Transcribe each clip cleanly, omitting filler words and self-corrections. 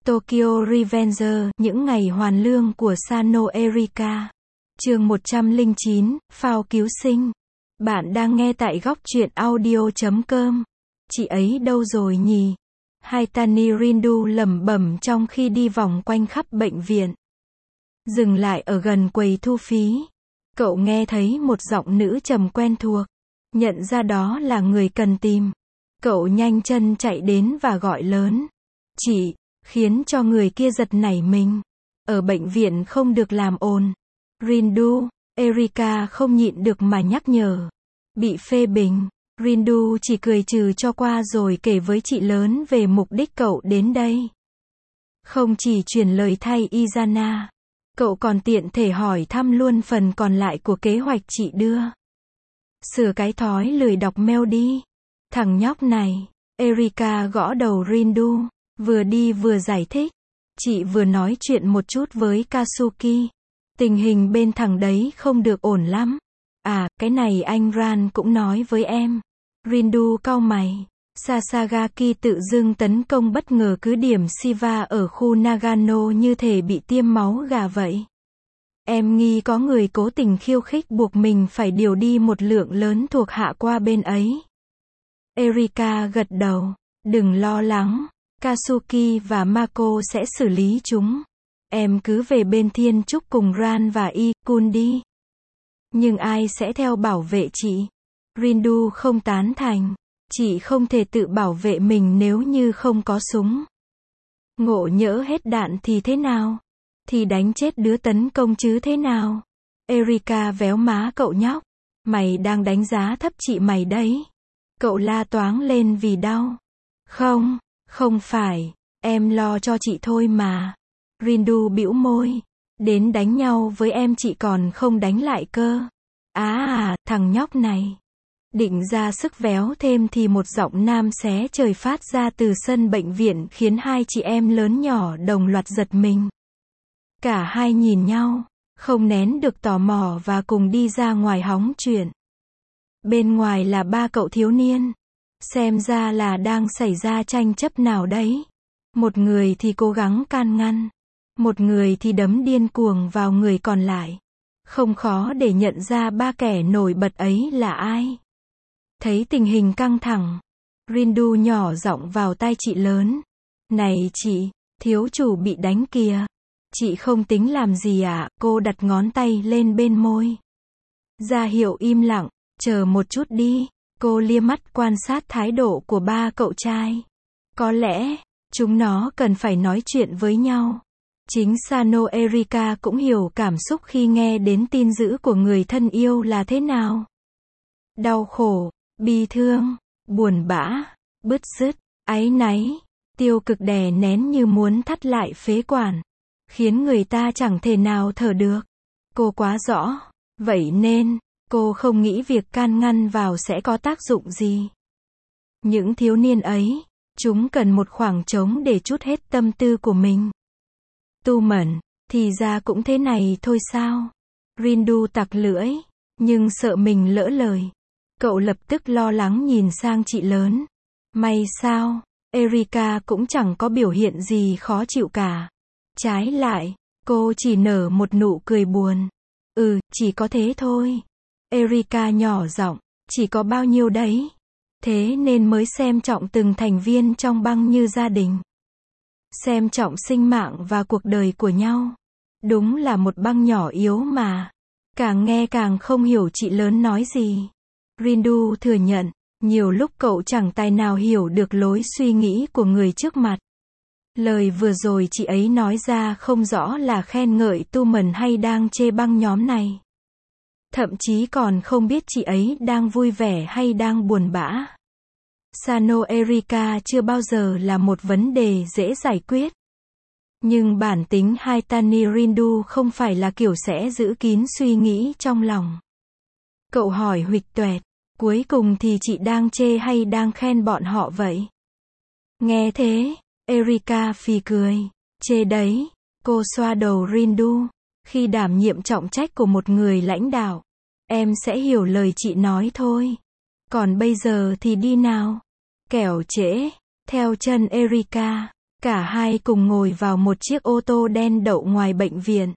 Tokyo Revenger, những ngày hoàn lương của Sano Erika. Chương 109, phao cứu sinh. Bạn đang nghe tại góc truyện audio.com. Chị ấy đâu rồi nhỉ? Haitani Rindu lẩm bẩm trong khi đi vòng quanh khắp bệnh viện. Dừng lại ở gần quầy thu phí. Cậu nghe thấy một giọng nữ trầm quen thuộc. Nhận ra đó là người cần tìm. Cậu nhanh chân chạy đến và gọi lớn. Chị, khiến cho người kia giật nảy mình. Ở bệnh viện không được làm ồn. Rindu, Erika không nhịn được mà nhắc nhở. Bị phê bình, Rindu chỉ cười trừ cho qua rồi kể với chị lớn về mục đích cậu đến đây. Không chỉ truyền lời thay Izana, cậu còn tiện thể hỏi thăm luôn phần còn lại của kế hoạch chị đưa. Sửa cái thói lười đọc mail đi. Thằng nhóc này, Erika gõ đầu Rindu, vừa đi vừa giải thích. Chị vừa nói chuyện một chút với Katsuki. Tình hình bên thằng đấy không được ổn lắm. À, cái này anh Ran cũng nói với em. Rindu cau mày. Sasagaki tự dưng tấn công bất ngờ cứ điểm Shiva ở khu Nagano như thể bị tiêm máu gà vậy. Em nghi có người cố tình khiêu khích buộc mình phải điều đi một lượng lớn thuộc hạ qua bên ấy. Erika gật đầu. Đừng lo lắng. Katsuki và Mako sẽ xử lý chúng. Em cứ về bên Thiên Trúc cùng Ran và I-kun đi. Nhưng ai sẽ theo bảo vệ chị? Rindu không tán thành. Chị không thể tự bảo vệ mình nếu như không có súng. Ngộ nhỡ hết đạn thì thế nào? Thì đánh chết đứa tấn công chứ thế nào? Erika véo má cậu nhóc. Mày đang đánh giá thấp chị mày đấy. Cậu la toáng lên vì đau. Không phải. Em lo cho chị thôi mà. Rindu bĩu môi. Đến đánh nhau với em chị còn không đánh lại cơ. Thằng nhóc này. Định ra sức véo thêm thì một giọng nam xé trời phát ra từ sân bệnh viện khiến hai chị em lớn nhỏ đồng loạt giật mình. Cả hai nhìn nhau, không nén được tò mò và cùng đi ra ngoài hóng chuyện. Bên ngoài là ba cậu thiếu niên. Xem ra là đang xảy ra tranh chấp nào đấy. Một người thì cố gắng can ngăn. Một người thì đấm điên cuồng vào người còn lại. Không khó để nhận ra ba kẻ nổi bật ấy là ai. Thấy tình hình căng thẳng, Rindu nhỏ giọng vào tai chị lớn. Này chị, thiếu chủ bị đánh kìa. Chị không tính làm gì à? Cô đặt ngón tay lên bên môi. Ra hiệu im lặng, chờ một chút đi. Cô lia mắt quan sát thái độ của ba cậu trai. Có lẽ, chúng nó cần phải nói chuyện với nhau. Chính Sano Erika cũng hiểu cảm xúc khi nghe đến tin dữ của người thân yêu là thế nào. Đau khổ, bi thương, buồn bã, bứt rứt, áy náy, tiêu cực đè nén như muốn thắt lại phế quản. Khiến người ta chẳng thể nào thở được. Cô quá rõ. Vậy nên, cô không nghĩ việc can ngăn vào sẽ có tác dụng gì. Những thiếu niên ấy, chúng cần một khoảng trống để trút hết tâm tư của mình. Tu Mẫn, thì ra cũng thế này thôi sao? Rindu tặc lưỡi, nhưng sợ mình lỡ lời. Cậu lập tức lo lắng nhìn sang chị lớn. May sao, Erika cũng chẳng có biểu hiện gì khó chịu cả. Trái lại, cô chỉ nở một nụ cười buồn. Chỉ có thế thôi. Erika nhỏ giọng, chỉ có bao nhiêu đấy. Thế nên mới xem trọng từng thành viên trong băng như gia đình. Xem trọng sinh mạng và cuộc đời của nhau. Đúng là một băng nhỏ yếu mà. Càng nghe càng không hiểu chị lớn nói gì. Rindu thừa nhận, nhiều lúc cậu chẳng tài nào hiểu được lối suy nghĩ của người trước mặt. Lời vừa rồi chị ấy nói ra không rõ là khen ngợi Tu Mẫn hay đang chê băng nhóm này. Thậm chí còn không biết chị ấy đang vui vẻ hay đang buồn bã. Sano Erika chưa bao giờ là một vấn đề dễ giải quyết. Nhưng bản tính Haitani Rindu không phải là kiểu sẽ giữ kín suy nghĩ trong lòng. Cậu hỏi huỵch toẹt, cuối cùng thì chị đang chê hay đang khen bọn họ vậy? Nghe thế, Erika phì cười. Chê đấy. Cô xoa đầu Rindu. Khi đảm nhiệm trọng trách của một người lãnh đạo, em sẽ hiểu lời chị nói thôi. Còn bây giờ thì đi nào. Kẻo trễ. Theo chân Erika, Cả hai cùng ngồi vào một chiếc ô tô đen đậu ngoài bệnh viện.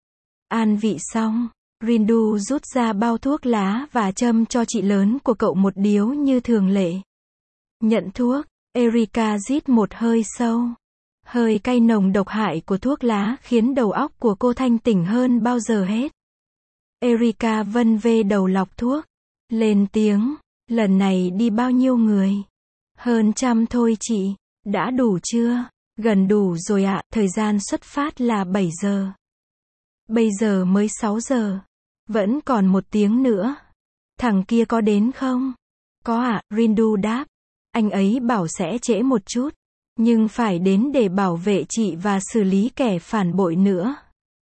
An vị xong, Rindu rút ra bao thuốc lá và châm cho chị lớn của cậu một điếu như thường lệ. Nhận thuốc, Erika rít một hơi sâu. Hơi cay nồng độc hại của thuốc lá khiến đầu óc của cô thanh tỉnh hơn bao giờ hết. Erika vân vê đầu lọc thuốc, lên tiếng, lần này đi bao nhiêu người? Hơn 100 thôi chị, đã đủ chưa? Gần đủ rồi ạ, thời gian xuất phát là 7 giờ. Bây giờ mới 6 giờ. Vẫn còn 1 tiếng nữa. Thằng kia có đến không? Có ạ, Rindu đáp. Anh ấy bảo sẽ trễ một chút. Nhưng phải đến để bảo vệ chị và xử lý kẻ phản bội nữa.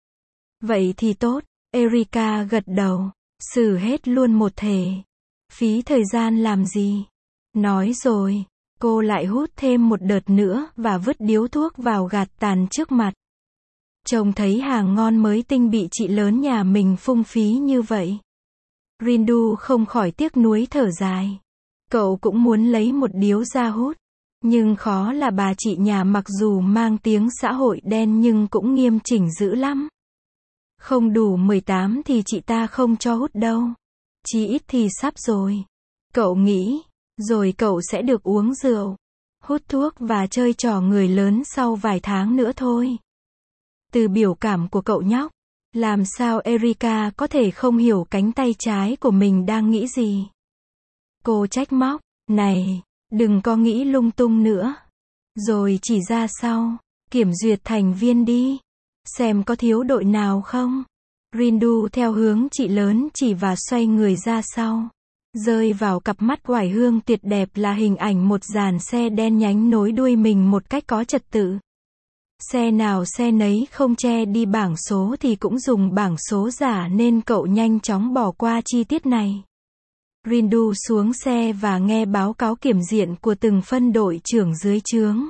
Vậy thì tốt, Erika gật đầu. Xử hết luôn một thể. Phí thời gian làm gì? Nói rồi. Cô lại hút thêm một đợt nữa và vứt điếu thuốc vào gạt tàn trước mặt. Trông thấy hàng ngon mới tinh bị chị lớn nhà mình phung phí như vậy. Rindu không khỏi tiếc nuối thở dài. Cậu cũng muốn lấy một điếu ra hút. Nhưng khó là bà chị nhà mặc dù mang tiếng xã hội đen nhưng cũng nghiêm chỉnh dữ lắm. Không đủ 18 thì chị ta không cho hút đâu. Chí ít thì sắp rồi. Cậu nghĩ, rồi cậu sẽ được uống rượu, hút thuốc và chơi trò người lớn sau vài tháng nữa thôi. Từ biểu cảm của cậu nhóc, làm sao Erika có thể không hiểu cánh tay trái của mình đang nghĩ gì. Cô trách móc, này, đừng có nghĩ lung tung nữa. Rồi chỉ ra sau, kiểm duyệt thành viên đi. Xem có thiếu đội nào không. Rindu theo hướng chị lớn chỉ và xoay người ra sau. Rơi vào cặp mắt oải hương tuyệt đẹp là hình ảnh một dàn xe đen nhánh nối đuôi mình một cách có trật tự. Xe nào xe nấy không che đi bảng số thì cũng dùng bảng số giả nên cậu nhanh chóng bỏ qua chi tiết này. Rindu xuống xe và nghe báo cáo kiểm diện của từng phân đội trưởng dưới trướng.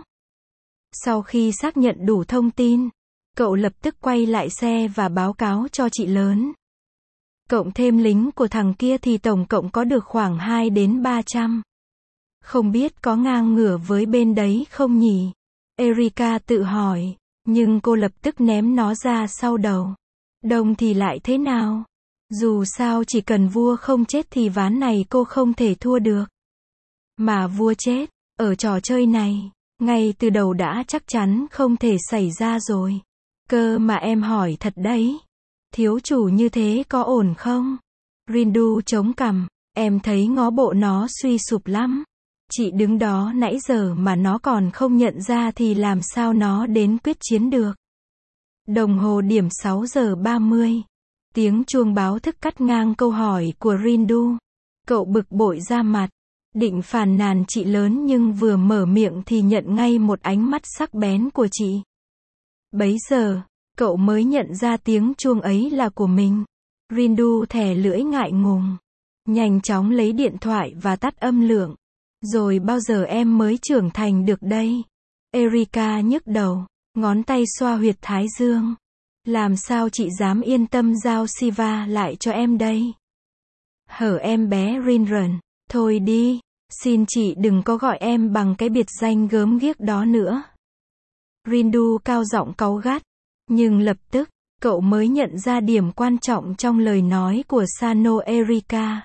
Sau khi xác nhận đủ thông tin, cậu lập tức quay lại xe và báo cáo cho chị lớn. Cộng thêm lính của thằng kia thì tổng cộng có được khoảng 2 đến 300. Không biết có ngang ngửa với bên đấy không nhỉ? Erika tự hỏi, nhưng cô lập tức ném nó ra sau đầu. Đông thì lại thế nào? Dù sao chỉ cần vua không chết thì ván này cô không thể thua được. Mà vua chết, ở trò chơi này, ngay từ đầu đã chắc chắn không thể xảy ra rồi. Cơ mà em hỏi thật đấy. Thiếu chủ như thế có ổn không? Rindu chống cằm, em thấy ngó bộ nó suy sụp lắm. Chị đứng đó nãy giờ mà nó còn không nhận ra thì làm sao nó đến quyết chiến được. Đồng hồ điểm 6 giờ 30. Tiếng chuông báo thức cắt ngang câu hỏi của Rindu. Cậu bực bội ra mặt, định phàn nàn chị lớn nhưng vừa mở miệng thì nhận ngay một ánh mắt sắc bén của chị. Bấy giờ, cậu mới nhận ra tiếng chuông ấy là của mình. Rindu thè lưỡi ngại ngùng. Nhanh chóng lấy điện thoại và tắt âm lượng. Rồi bao giờ em mới trưởng thành được đây? Erika nhức đầu, ngón tay xoa huyệt thái dương. Làm sao chị dám yên tâm giao Siva lại cho em đây? Hở em bé Rinrun, thôi đi, xin chị đừng có gọi em bằng cái biệt danh gớm ghiếc đó nữa. Rindu cao giọng cáu gắt, nhưng lập tức, cậu mới nhận ra điểm quan trọng trong lời nói của Sano Erika.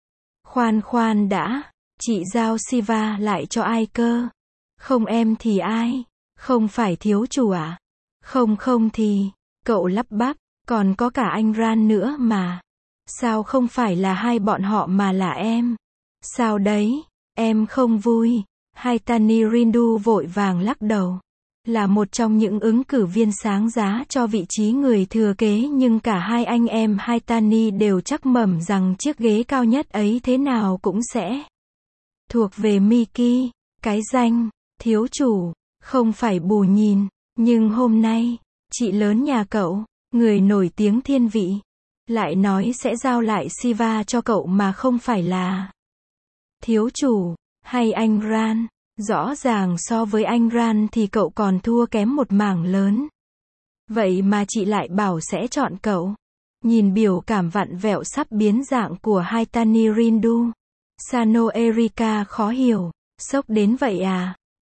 Khoan đã, chị giao Siva lại cho ai cơ? Không em thì ai? Không phải thiếu chủ à? Không thì, cậu lắp bắp, còn có cả anh Ran nữa mà. Sao không phải là hai bọn họ mà là em? Sao đấy, em không vui? Haitani Rindu vội vàng lắc đầu. Là một trong những ứng cử viên sáng giá cho vị trí người thừa kế nhưng cả hai anh em Haitani đều chắc mẩm rằng chiếc ghế cao nhất ấy thế nào cũng sẽ thuộc về Miki. Cái danh thiếu chủ không phải bù nhìn, nhưng hôm nay, chị lớn nhà cậu, người nổi tiếng thiên vị, lại nói sẽ giao lại Siva cho cậu mà không phải là thiếu chủ, hay anh Ran. Rõ ràng so với anh Ran thì cậu còn thua kém một mảng lớn. Vậy mà chị lại bảo sẽ chọn cậu. Nhìn biểu cảm vặn vẹo sắp biến dạng của Haitani Rindu, Sano Erika khó hiểu. Sốc đến vậy à?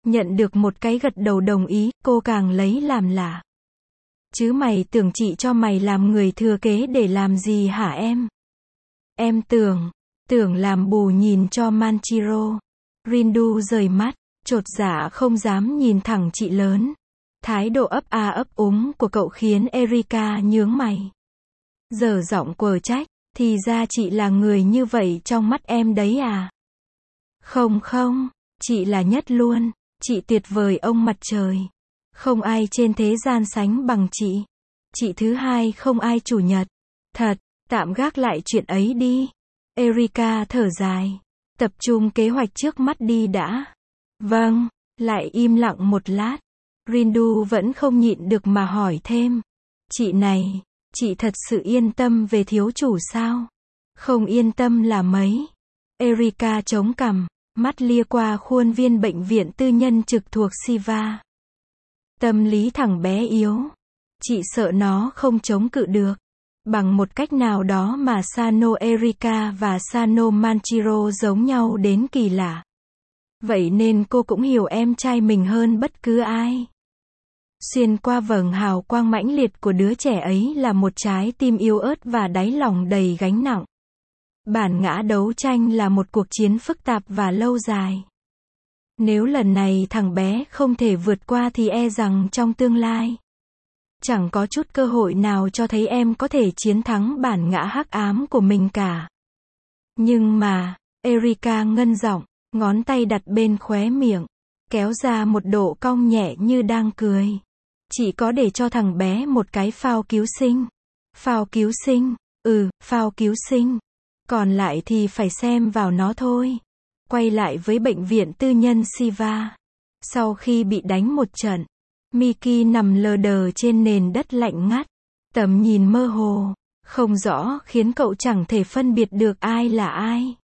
Nhận được một cái gật đầu đồng ý, cô càng lấy làm lạ. Chứ mày tưởng chị cho mày làm người thừa kế để làm gì hả em? Em tưởng làm bù nhìn cho Manchiro. Rindu rời mắt, chột dạ không dám nhìn thẳng chị lớn. Thái độ ấp a ấp úng của cậu khiến Erika nhướng mày. Dở giọng quở trách, thì ra chị là người như vậy trong mắt em đấy à? Không, chị là nhất luôn, chị tuyệt vời ông mặt trời. Không ai trên thế gian sánh bằng chị. Chị thứ hai không ai chủ nhật. Thật, tạm gác lại chuyện ấy đi. Erika thở dài. Tập trung kế hoạch trước mắt đi đã. Vâng, lại im lặng một lát. Rindu vẫn không nhịn được mà hỏi thêm. Chị này, chị thật sự yên tâm về thiếu chủ sao? Không yên tâm là mấy. Erika chống cằm, mắt lia qua khuôn viên bệnh viện tư nhân trực thuộc Shiva. Tâm lý thằng bé yếu. Chị sợ nó không chống cự được. Bằng một cách nào đó mà Sano Erika và Sano Manchiro giống nhau đến kỳ lạ. Vậy nên cô cũng hiểu em trai mình hơn bất cứ ai. Xuyên qua vầng hào quang mãnh liệt của đứa trẻ ấy là một trái tim yếu ớt và đáy lòng đầy gánh nặng. Bản ngã đấu tranh là một cuộc chiến phức tạp và lâu dài. Nếu lần này thằng bé không thể vượt qua thì e rằng trong tương lai, chẳng có chút cơ hội nào cho thấy em có thể chiến thắng bản ngã hắc ám của mình cả. Nhưng mà, Erika ngân giọng, ngón tay đặt bên khóe miệng, kéo ra một độ cong nhẹ như đang cười. Chị có để cho thằng bé một cái phao cứu sinh. Phao cứu sinh, phao cứu sinh. Còn lại thì phải xem vào nó thôi. Quay lại với bệnh viện tư nhân Shiva. Sau khi bị đánh một trận, Miki nằm lờ đờ trên nền đất lạnh ngắt. Tầm nhìn mơ hồ, không rõ khiến cậu chẳng thể phân biệt được ai là ai.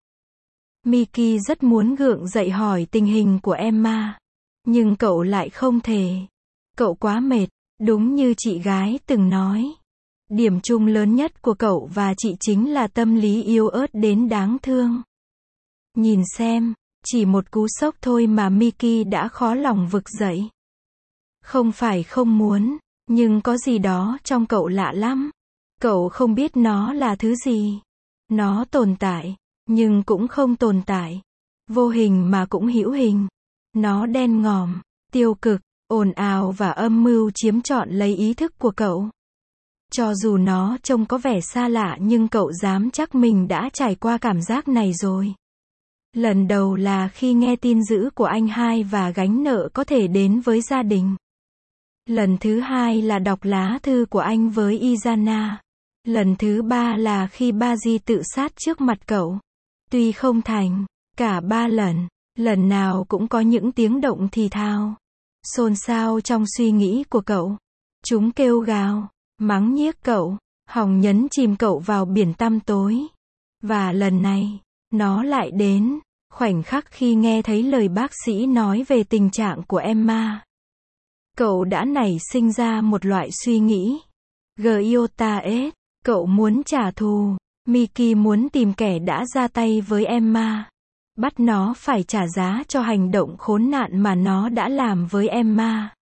Miki rất muốn gượng dậy hỏi tình hình của Emma. Nhưng cậu lại không thể. Cậu quá mệt, đúng như chị gái từng nói. Điểm chung lớn nhất của cậu và chị chính là tâm lý yếu ớt đến đáng thương. Nhìn xem, chỉ một cú sốc thôi mà Miki đã khó lòng vực dậy. Không phải không muốn, nhưng có gì đó trong cậu lạ lắm. Cậu không biết nó là thứ gì. Nó tồn tại, nhưng cũng không tồn tại. Vô hình mà cũng hữu hình. Nó đen ngòm, tiêu cực, ồn ào và âm mưu chiếm trọn lấy ý thức của cậu. Cho dù nó trông có vẻ xa lạ nhưng cậu dám chắc mình đã trải qua cảm giác này rồi. Lần đầu là khi nghe tin dữ của anh hai và gánh nợ có thể đến với gia đình. Lần thứ hai là đọc lá thư của anh với Izana. Lần thứ ba là khi Baji tự sát trước mặt cậu. Tuy không thành, cả ba lần nào cũng có những tiếng động thì thào, xôn xao trong suy nghĩ của cậu. Chúng kêu gào, mắng nhiếc cậu, hòng nhấn chìm cậu vào biển tăm tối. Và lần này, nó lại đến, khoảnh khắc khi nghe thấy lời bác sĩ nói về tình trạng của Emma. Cậu đã nảy sinh ra một loại suy nghĩ. Gyota S, cậu muốn trả thù. Miki muốn tìm kẻ đã ra tay với Emma. Bắt nó phải trả giá cho hành động khốn nạn mà nó đã làm với Emma.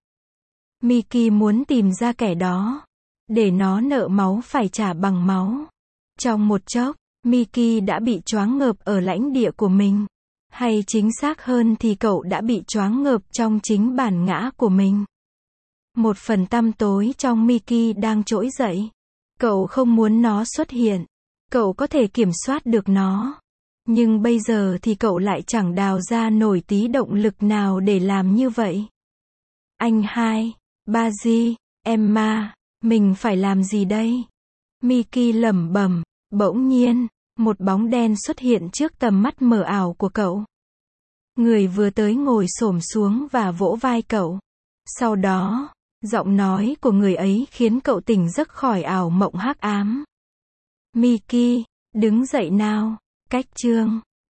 Miki muốn tìm ra kẻ đó, để nó nợ máu phải trả bằng máu. Trong một chốc, Miki đã bị choáng ngợp ở lãnh địa của mình. Hay chính xác hơn thì cậu đã bị choáng ngợp trong chính bản ngã của mình. Một phần tăm tối trong Miki đang trỗi dậy. Cậu không muốn nó xuất hiện. Cậu có thể kiểm soát được nó. Nhưng bây giờ thì cậu lại chẳng đào ra nổi tí động lực nào để làm như vậy. Anh hai, Baji, Emma, mình phải làm gì đây? Miki lẩm bẩm. Bỗng nhiên, một bóng đen xuất hiện trước tầm mắt mờ ảo của cậu. Người vừa tới ngồi xổm xuống và vỗ vai cậu. Sau đó, giọng nói của người ấy khiến cậu tỉnh giấc khỏi ảo mộng hắc ám. Miki, đứng dậy nào. Cách chương